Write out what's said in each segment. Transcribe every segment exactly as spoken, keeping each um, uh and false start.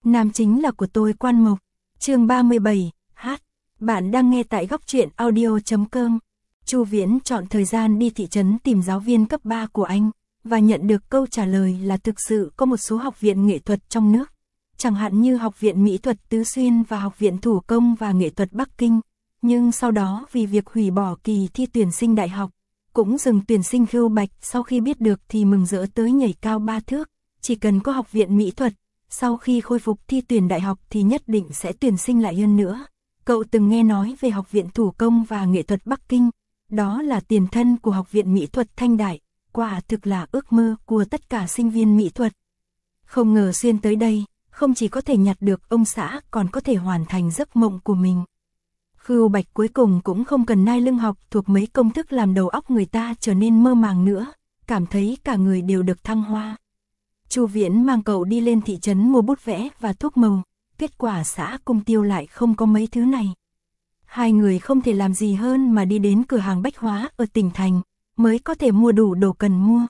Nam chính là của tôi Quan Mộc. Chương ba mươi bảy, hát. Bạn đang nghe tại góc truyện audio chấm com. Chu Viễn chọn thời gian đi thị trấn tìm giáo viên cấp ba của anh, và nhận được câu trả lời là thực sự có một số học viện nghệ thuật trong nước, chẳng hạn như Học viện Mỹ thuật Tứ Xuyên và Học viện Thủ công và Nghệ thuật Bắc Kinh, nhưng sau đó vì việc hủy bỏ kỳ thi tuyển sinh đại học, cũng dừng tuyển sinh. Khưu Bạch sau khi biết được thì mừng rỡ tới nhảy cao ba thước, chỉ cần có Học viện Mỹ thuật, sau khi khôi phục thi tuyển đại học thì nhất định sẽ tuyển sinh lại hơn nữa. Cậu từng nghe nói về Học viện Thủ công và Nghệ thuật Bắc Kinh, đó là tiền thân của Học viện Mỹ thuật Thanh Đại, quả thực là ước mơ của tất cả sinh viên mỹ thuật. Không ngờ xuyên tới đây, không chỉ có thể nhặt được ông xã còn có thể hoàn thành giấc mộng của mình. Khưu Bạch cuối cùng cũng không cần nai lưng học thuộc mấy công thức làm đầu óc người ta trở nên mơ màng nữa, cảm thấy cả người đều được thăng hoa. Chu Viễn mang cậu đi lên thị trấn mua bút vẽ và thuốc màu, kết quả xã Cung Tiêu lại không có mấy thứ này. Hai người không thể làm gì hơn mà đi đến cửa hàng bách hóa ở tỉnh thành, mới có thể mua đủ đồ cần mua.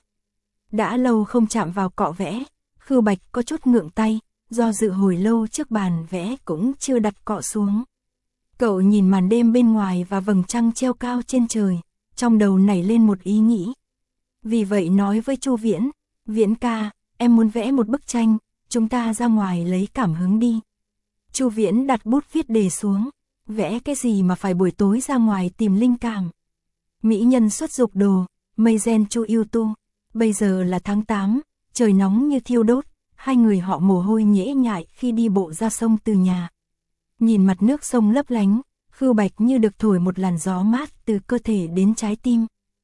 Đã lâu không chạm vào cọ vẽ, Khưu Bạch có chút ngượng tay, do dự hồi lâu trước bàn vẽ cũng chưa đặt cọ xuống. Cậu nhìn màn đêm bên ngoài và vầng trăng treo cao trên trời, trong đầu nảy lên một ý nghĩ. Vì vậy nói với Chu Viễn, Viễn ca, em muốn vẽ một bức tranh, chúng ta ra ngoài lấy cảm hứng đi. Chu Viễn đặt bút viết đề xuống, vẽ cái gì mà phải buổi tối ra ngoài tìm linh cảm. Mỹ nhân xuất dục đồ, mây gen chu yêu tu, bây giờ là tháng tám, trời nóng như thiêu đốt, hai người họ mồ hôi nhễ nhại khi đi bộ ra sông từ nhà. Nhìn mặt nước sông lấp lánh, Khưu Bạch như được thổi một làn gió mát từ cơ thể đến trái tim.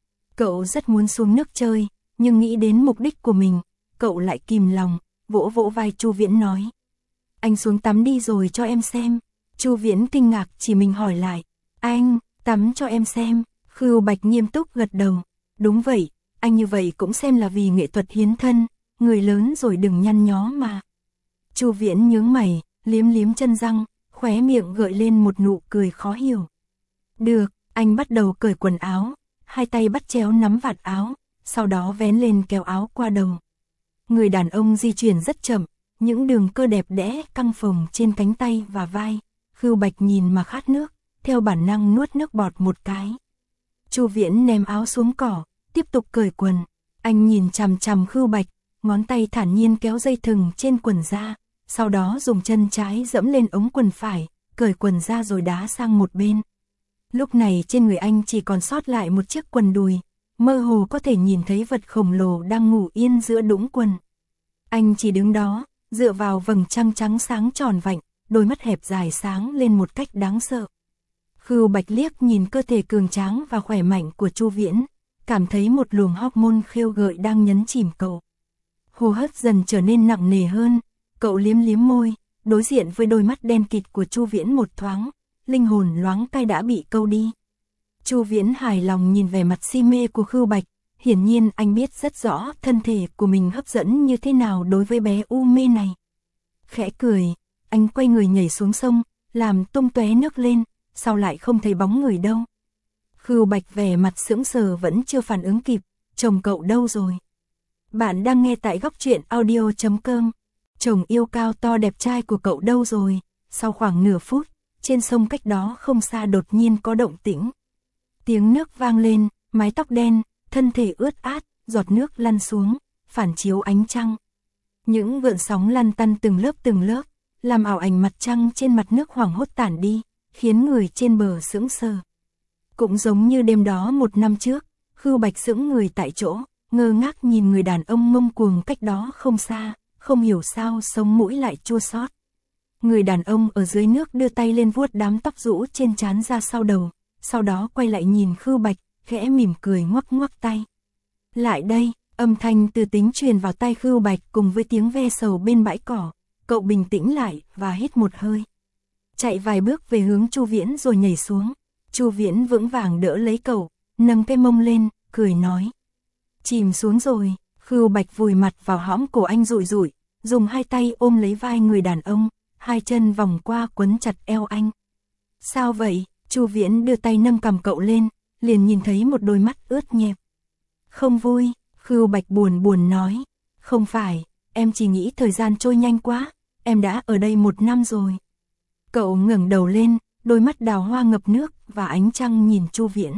Cậu rất muốn xuống nước chơi, nhưng nghĩ đến mục đích của mình, cậu lại kìm lòng, vỗ vỗ vai Chu Viễn nói. Anh xuống tắm đi rồi cho em xem. Chu Viễn kinh ngạc chỉ mình hỏi lại, anh, tắm cho em xem. Khưu Bạch nghiêm túc gật đầu, đúng vậy, anh như vậy cũng xem là vì nghệ thuật hiến thân, người lớn rồi đừng nhăn nhó mà. Chu Viễn nhướng mày, liếm liếm chân răng, khóe miệng gợi lên một nụ cười khó hiểu. Được, anh bắt đầu cởi quần áo, hai tay bắt chéo nắm vạt áo, sau đó vén lên kéo áo qua đầu. Người đàn ông di chuyển rất chậm, những đường cơ đẹp đẽ căng phồng trên cánh tay và vai. Khưu Bạch nhìn mà khát nước, theo bản năng nuốt nước bọt một cái. Chu Viễn ném áo xuống cỏ, tiếp tục cởi quần. Anh nhìn chằm chằm Khưu Bạch, ngón tay thản nhiên kéo dây thừng trên quần ra, sau đó dùng chân trái dẫm lên ống quần phải, cởi quần ra rồi đá sang một bên. Lúc này trên người anh chỉ còn sót lại một chiếc quần đùi, mơ hồ có thể nhìn thấy vật khổng lồ đang ngủ yên giữa đũng quần. Anh chỉ đứng đó, dựa vào vầng trăng trắng sáng tròn vạnh, đôi mắt hẹp dài sáng lên một cách đáng sợ. Khưu Bạch liếc nhìn cơ thể cường tráng và khỏe mạnh của Chu Viễn, cảm thấy một luồng hormone khiêu gợi đang nhấn chìm cậu. Hô hấp dần trở nên nặng nề hơn, cậu liếm liếm môi, đối diện với đôi mắt đen kịt của Chu Viễn một thoáng, linh hồn loáng cay đã bị câu đi. Chu Viễn hài lòng nhìn vẻ mặt si mê của Khưu Bạch, hiển nhiên anh biết rất rõ thân thể của mình hấp dẫn như thế nào đối với bé u mê này. Khẽ cười, anh quay người nhảy xuống sông, làm tung tóe nước lên, sau lại không thấy bóng người đâu. Khưu Bạch vẻ mặt sững sờ vẫn chưa phản ứng kịp, chồng cậu đâu rồi? Bạn đang nghe tại góc truyện audio chấm com. Chồng yêu cao to đẹp trai của cậu đâu rồi? Sau khoảng nửa phút, trên sông cách đó không xa đột nhiên có động tĩnh. Tiếng nước vang lên, mái tóc đen, thân thể ướt át, giọt nước lăn xuống, phản chiếu ánh trăng. Những gợn sóng lăn tăn từng lớp từng lớp, làm ảo ảnh mặt trăng trên mặt nước hoảng hốt tản đi, khiến người trên bờ sững sờ. Cũng giống như đêm đó một năm trước, Khưu Bạch sững người tại chỗ, ngơ ngác nhìn người đàn ông ngông cuồng cách đó không xa, không hiểu sao sống mũi lại chua xót. Người đàn ông ở dưới nước đưa tay lên vuốt đám tóc rũ trên trán ra sau đầu, sau đó quay lại nhìn Khưu Bạch, khẽ mỉm cười ngoắc ngoắc tay. Lại đây, âm thanh từ tính truyền vào tai Khưu Bạch cùng với tiếng ve sầu bên bãi cỏ, cậu bình tĩnh lại và hít một hơi. Chạy vài bước về hướng Chu Viễn rồi nhảy xuống. Chu Viễn vững vàng đỡ lấy cậu, nâng cái mông lên, cười nói. Chìm xuống rồi. Khưu Bạch vùi mặt vào hõm cổ anh rụi rụi, dùng hai tay ôm lấy vai người đàn ông, hai chân vòng qua quấn chặt eo anh. Sao vậy? Chu Viễn đưa tay nâng cằm cậu lên, liền nhìn thấy một đôi mắt ướt nhẹp. Không vui. Khưu Bạch buồn buồn nói. Không phải, em chỉ nghĩ thời gian trôi nhanh quá, em đã ở đây một năm rồi. Cậu ngẩng đầu lên, đôi mắt đào hoa ngập nước và ánh trăng nhìn Chu Viễn.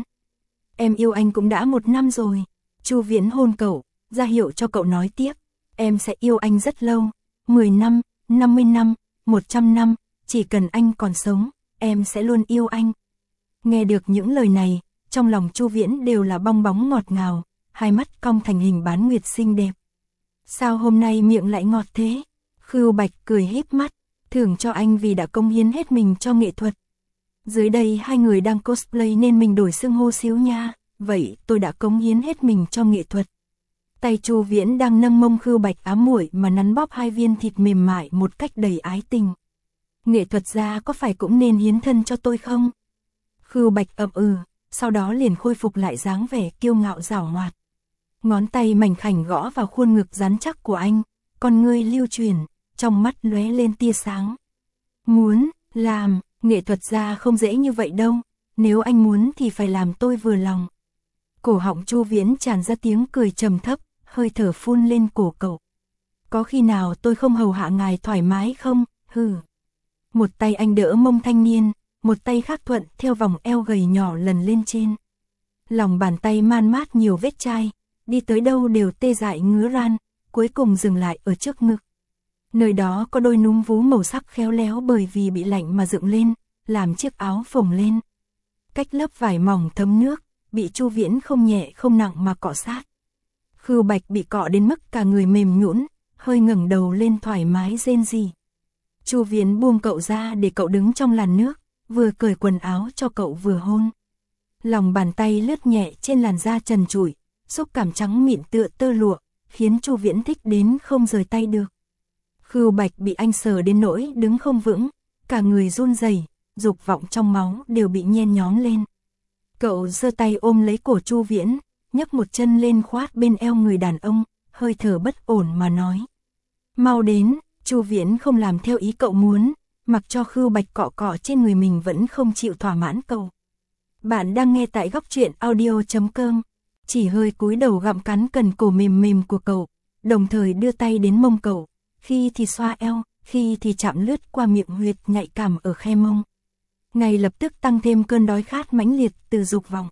Em yêu anh cũng đã một năm rồi. Chu Viễn hôn cậu, ra hiệu cho cậu nói tiếp. Em sẽ yêu anh rất lâu, mười năm, năm mươi năm, một trăm năm, chỉ cần anh còn sống, em sẽ luôn yêu anh. Nghe được những lời này, trong lòng Chu Viễn đều là bong bóng ngọt ngào, hai mắt cong thành hình bán nguyệt xinh đẹp. Sao hôm nay miệng lại ngọt thế? Khưu Bạch cười híp mắt, thưởng cho anh vì đã cống hiến hết mình cho nghệ thuật. Dưới đây hai người đang cosplay nên mình đổi xưng hô xíu nha, vậy tôi đã cống hiến hết mình cho nghệ thuật. Tay Chu Viễn đang nâng mông Khưu Bạch ám muội mà nắn bóp hai viên thịt mềm mại một cách đầy ái tình. Nghệ thuật gia có phải cũng nên hiến thân cho tôi không? Khưu Bạch ậm ừ, sau đó liền khôi phục lại dáng vẻ kiêu ngạo giảo hoạt. Ngón tay mảnh khảnh gõ vào khuôn ngực rắn chắc của anh, con ngươi lưu chuyển, trong mắt lóe lên tia sáng. Muốn, làm, nghệ thuật gia không dễ như vậy đâu, nếu anh muốn thì phải làm tôi vừa lòng. Cổ họng Chu Viễn tràn ra tiếng cười trầm thấp, hơi thở phun lên cổ cậu. Có khi nào tôi không hầu hạ ngài thoải mái không, hừ. Một tay anh đỡ mông thanh niên, một tay khác thuận theo vòng eo gầy nhỏ lần lên trên. Lòng bàn tay man mát nhiều vết chai, đi tới đâu đều tê dại ngứa ran, cuối cùng dừng lại ở trước ngực. Nơi đó có đôi núm vú màu sắc khéo léo bởi vì bị lạnh mà dựng lên, làm chiếc áo phồng lên. Cách lớp vải mỏng thấm nước, bị Chu Viễn không nhẹ không nặng mà cọ sát. Khưu Bạch bị cọ đến mức cả người mềm nhũn, hơi ngẩng đầu lên thoải mái rên rỉ. Chu Viễn buông cậu ra để cậu đứng trong làn nước, vừa cởi quần áo cho cậu vừa hôn. Lòng bàn tay lướt nhẹ trên làn da trần trụi, xúc cảm trắng mịn tựa tơ lụa, khiến Chu Viễn thích đến không rời tay được. Khưu Bạch bị anh sờ đến nỗi đứng không vững, cả người run rẩy, dục vọng trong máu đều bị nhen nhóm lên. Cậu giơ tay ôm lấy cổ Chu Viễn, nhấc một chân lên khoát bên eo người đàn ông, hơi thở bất ổn mà nói. Mau đến. Chu Viễn không làm theo ý cậu muốn, mặc cho Khưu Bạch cọ cọ trên người mình vẫn không chịu thỏa mãn cậu. Bạn đang nghe tại góc truyện audio chấm com, chỉ hơi cúi đầu gặm cắn cần cổ mềm mềm của cậu, đồng thời đưa tay đến mông cậu, khi thì xoa eo, khi thì chạm lướt qua miệng huyệt nhạy cảm ở khe mông. Ngay lập tức tăng thêm cơn đói khát mãnh liệt từ dục vọng.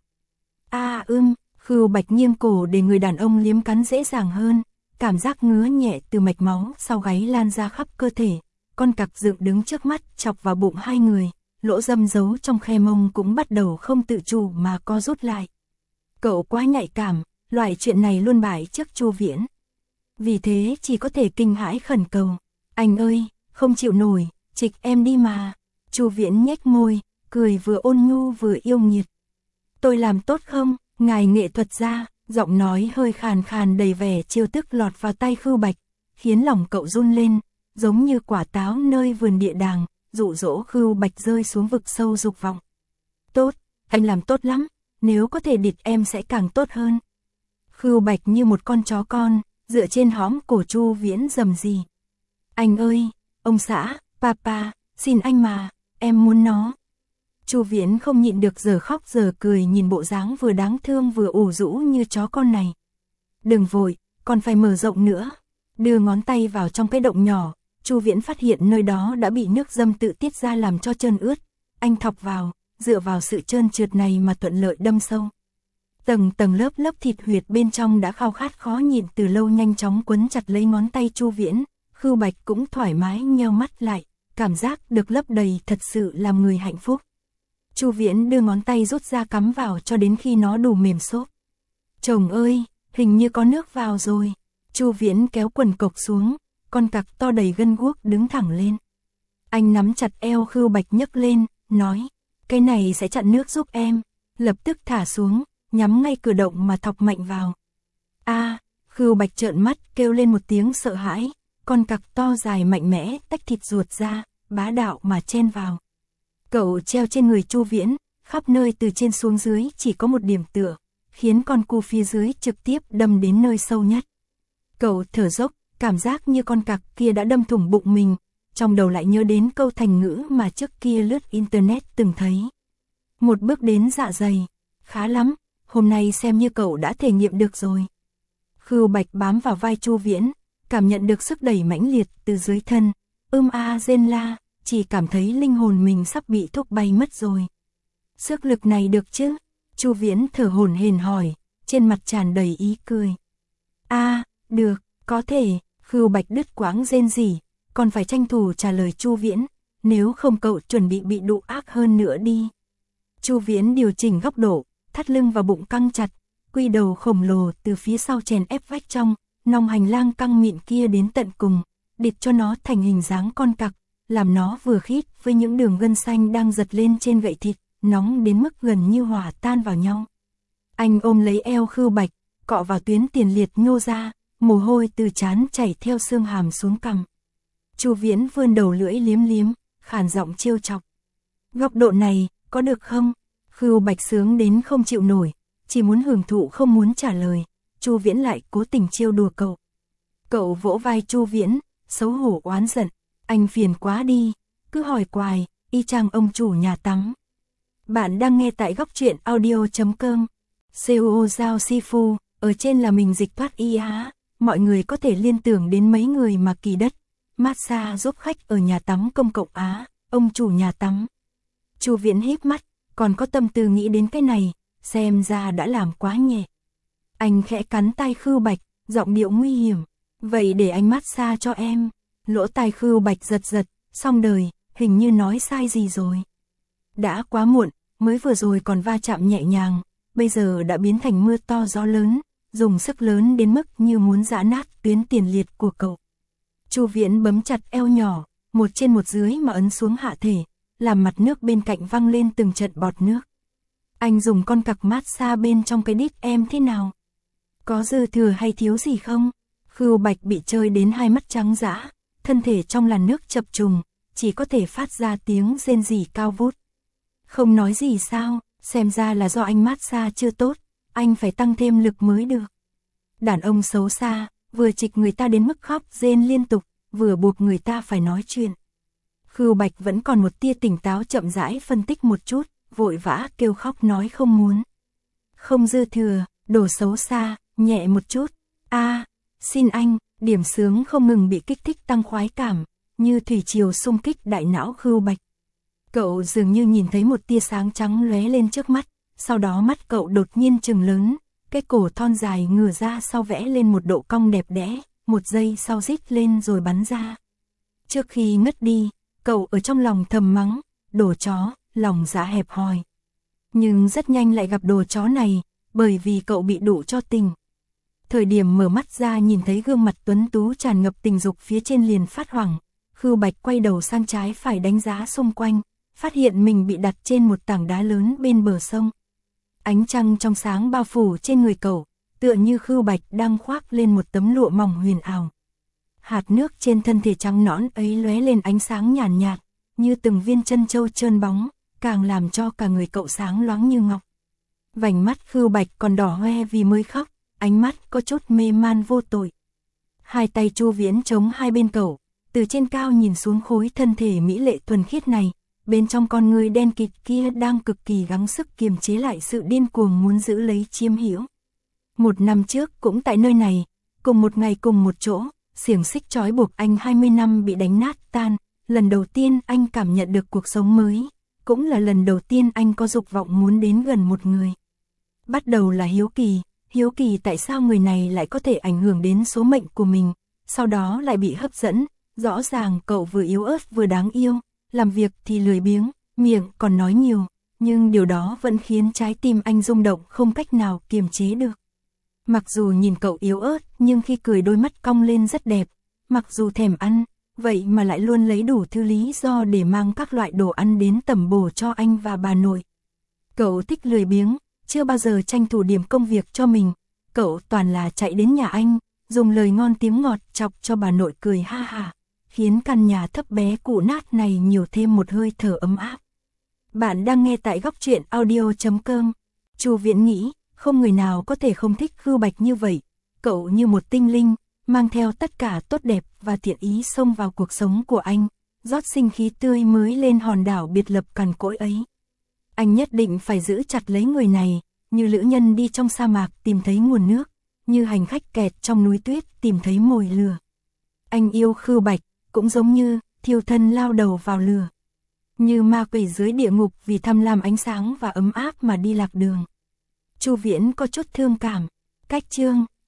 A à, ưm, Khưu Bạch nghiêng cổ để người đàn ông liếm cắn dễ dàng hơn. Cảm giác ngứa nhẹ từ mạch máu sau gáy lan ra khắp cơ thể, con cặc dựng đứng trước mắt chọc vào bụng hai người, lỗ râm giấu trong khe mông cũng bắt đầu không tự chủ mà co rút lại. Cậu quá nhạy cảm, loại chuyện này luôn bại trước Chu Viễn. Vì thế chỉ có thể kinh hãi khẩn cầu, anh ơi, không chịu nổi, trịch em đi mà. Chu Viễn nhếch môi, cười vừa ôn nhu vừa yêu nghiệt. Tôi làm tốt không, ngài nghệ thuật gia? Giọng nói hơi khàn khàn đầy vẻ trêu tức lọt vào tay Khưu Bạch, khiến lòng cậu run lên, giống như quả táo nơi vườn địa đàng, dụ dỗ Khưu Bạch rơi xuống vực sâu dục vọng. Tốt, anh làm tốt lắm, nếu có thể địt em sẽ càng tốt hơn. Khưu Bạch như một con chó con, dựa trên hõm cổ Chu Viễn rầm rì. Anh ơi, ông xã, papa, xin anh mà, em muốn nó. Chu Viễn không nhịn được giờ khóc giờ cười nhìn bộ dáng vừa đáng thương vừa ủ rũ như chó con này. Đừng vội, còn phải mở rộng nữa. Đưa ngón tay vào trong cái động nhỏ, Chu Viễn phát hiện nơi đó đã bị nước dâm tự tiết ra làm cho trơn ướt. Anh thọc vào, dựa vào sự trơn trượt này mà thuận lợi đâm sâu. Tầng tầng lớp lớp thịt huyệt bên trong đã khao khát khó nhịn từ lâu nhanh chóng quấn chặt lấy ngón tay Chu Viễn. Khưu Bạch cũng thoải mái nheo mắt lại, cảm giác được lấp đầy thật sự làm người hạnh phúc. Chu Viễn đưa ngón tay rút ra cắm vào cho đến khi nó đủ mềm xốp. Chồng ơi, hình như có nước vào rồi. Chu Viễn kéo quần cộc xuống, con cặc to đầy gân guốc đứng thẳng lên. Anh nắm chặt eo Khưu Bạch nhấc lên, nói, cái này sẽ chặn nước giúp em. Lập tức thả xuống, nhắm ngay cửa động mà thọc mạnh vào. A, à, Khưu Bạch trợn mắt kêu lên một tiếng sợ hãi, con cặc to dài mạnh mẽ tách thịt ruột ra, bá đạo mà chen vào. Cậu treo trên người Chu Viễn, khắp nơi từ trên xuống dưới chỉ có một điểm tựa, khiến con cu phía dưới trực tiếp đâm đến nơi sâu nhất. Cậu thở dốc, cảm giác như con cặc kia đã đâm thủng bụng mình, trong đầu lại nhớ đến câu thành ngữ mà trước kia lướt internet từng thấy. Một bước đến dạ dày, khá lắm, hôm nay xem như cậu đã thể nghiệm được rồi. Khưu Bạch bám vào vai Chu Viễn, cảm nhận được sức đẩy mãnh liệt từ dưới thân, ưm a rên la, chỉ cảm thấy linh hồn mình sắp bị thúc bay mất rồi. Sức lực này được chứ? Chu Viễn thở hổn hển hỏi, trên mặt tràn đầy ý cười. A, à, được, có thể. Khưu Bạch đứt quãng rên rỉ, còn phải tranh thủ trả lời Chu Viễn, nếu không cậu chuẩn bị bị đụ ác hơn nữa đi. Chu Viễn điều chỉnh góc độ, thắt lưng và bụng căng chặt, quy đầu khổng lồ từ phía sau chèn ép vách trong, nòng hành lang căng mịn kia đến tận cùng, địt cho nó thành hình dáng con cặc, làm nó vừa khít với những đường gân xanh đang giật lên trên gậy thịt, nóng đến mức gần như hòa tan vào nhau. Anh ôm lấy eo Khưu Bạch, cọ vào tuyến tiền liệt nhô ra, mồ hôi từ trán chảy theo xương hàm xuống cằm. Chu Viễn vươn đầu lưỡi liếm liếm, khàn giọng trêu chọc. Góc độ này, có được không? Khưu Bạch sướng đến không chịu nổi, chỉ muốn hưởng thụ không muốn trả lời. Chu Viễn lại cố tình trêu đùa cậu. Cậu vỗ vai Chu Viễn, xấu hổ oán giận. Anh phiền quá đi, cứ hỏi hoài, y chang ông chủ nhà tắm. Bạn đang nghe tại góc truyện audio chấm com. Seo Giao Sifu, ở trên là mình dịch thoát y á. Mọi người có thể liên tưởng đến mấy người mà kỳ đất. Massage giúp khách ở nhà tắm công cộng Á, ông chủ nhà tắm. Chu Viễn híp mắt, còn có tâm tư nghĩ đến cái này, xem ra đã làm quá nhẹ. Anh khẽ cắn tay Khưu Bạch, giọng điệu nguy hiểm. Vậy để anh massage cho em. Lỗ tai Khưu Bạch giật giật, xong đời, hình như nói sai gì rồi. Đã quá muộn, mới vừa rồi còn va chạm nhẹ nhàng, bây giờ đã biến thành mưa to gió lớn, dùng sức lớn đến mức như muốn giã nát tuyến tiền liệt của cậu. Chu Viễn bấm chặt eo nhỏ, một trên một dưới mà ấn xuống hạ thể, làm mặt nước bên cạnh văng lên từng trận bọt nước. Anh dùng con cặc massage bên trong cái đít em thế nào? Có dư thừa hay thiếu gì không? Khưu Bạch bị chơi đến hai mắt trắng dã, thân thể trong làn nước chập trùng, chỉ có thể phát ra tiếng rên rỉ cao vút. Không nói gì sao, xem ra là do anh massage chưa tốt, anh phải tăng thêm lực mới được. Đàn ông xấu xa, vừa trịch người ta đến mức khóc rên liên tục, vừa buộc người ta phải nói chuyện. Khưu Bạch vẫn còn một tia tỉnh táo, chậm rãi phân tích một chút, vội vã kêu khóc nói không muốn. Không dư thừa, đồ xấu xa, nhẹ một chút. A, à, xin anh, điểm sướng không ngừng bị kích thích tăng khoái cảm, như thủy triều xung kích đại não Khưu Bạch. Cậu dường như nhìn thấy một tia sáng trắng lóe lên trước mắt, sau đó mắt cậu đột nhiên trừng lớn, cái cổ thon dài ngửa ra sau vẽ lên một độ cong đẹp đẽ, một giây sau rít lên rồi bắn ra. Trước khi ngất đi, cậu ở trong lòng thầm mắng, đồ chó, lòng dạ hẹp hòi. Nhưng rất nhanh lại gặp đồ chó này, bởi vì cậu bị đụ cho tình. Thời điểm mở mắt ra nhìn thấy gương mặt tuấn tú tràn ngập tình dục phía trên liền phát hoảng. Khưu Bạch quay đầu sang trái phải đánh giá xung quanh, phát hiện mình bị đặt trên một tảng đá lớn bên bờ sông. Ánh trăng trong sáng bao phủ trên người cậu, tựa như Khưu Bạch đang khoác lên một tấm lụa mỏng huyền ảo. Hạt nước trên thân thể trắng nõn ấy lóe lên ánh sáng nhàn nhạt, nhạt, như từng viên chân châu trơn bóng, càng làm cho cả người cậu sáng loáng như ngọc. Vành mắt Khưu Bạch còn đỏ hoe vì mới khóc, ánh mắt có chút mê man vô tội. Hai tay Chu Viễn chống hai bên cậu, từ trên cao nhìn xuống khối thân thể mỹ lệ thuần khiết này, bên trong con người đen kịt kia đang cực kỳ gắng sức kiềm chế lại sự điên cuồng muốn giữ lấy chiếm hữu. Một năm trước cũng tại nơi này, cùng một ngày cùng một chỗ, xiềng xích trói buộc anh hai mươi năm bị đánh nát tan, lần đầu tiên anh cảm nhận được cuộc sống mới, cũng là lần đầu tiên anh có dục vọng muốn đến gần một người. Bắt đầu là hiếu kỳ, hiếu kỳ tại sao người này lại có thể ảnh hưởng đến số mệnh của mình, sau đó lại bị hấp dẫn, rõ ràng cậu vừa yếu ớt vừa đáng yêu, làm việc thì lười biếng, miệng còn nói nhiều, nhưng điều đó vẫn khiến trái tim anh rung động không cách nào kiềm chế được. Mặc dù nhìn cậu yếu ớt, nhưng khi cười đôi mắt cong lên rất đẹp, mặc dù thèm ăn, vậy mà lại luôn lấy đủ thứ lý do để mang các loại đồ ăn đến tẩm bổ cho anh và bà nội. Cậu thích lười biếng, chưa bao giờ tranh thủ điểm công việc cho mình, cậu toàn là chạy đến nhà anh, dùng lời ngon tiếng ngọt chọc cho bà nội cười ha ha, khiến căn nhà thấp bé cũ nát này nhiều thêm một hơi thở ấm áp. Bạn đang nghe tại góc truyện audio chấm com. Chu Viễn nghĩ, không người nào có thể không thích Khưu Bạch như vậy, cậu như một tinh linh, mang theo tất cả tốt đẹp và thiện ý xông vào cuộc sống của anh, rót sinh khí tươi mới lên hòn đảo biệt lập cằn cỗi ấy. Anh nhất định phải giữ chặt lấy người này, như lữ nhân đi trong sa mạc tìm thấy nguồn nước, như hành khách kẹt trong núi tuyết tìm thấy mồi lửa. Anh yêu Khưu Bạch, cũng giống như thiêu thân lao đầu vào lửa. Như ma quỷ dưới địa ngục vì tham lam ánh sáng và ấm áp mà đi lạc đường. Chu Viễn có chút thương cảm. Cách chương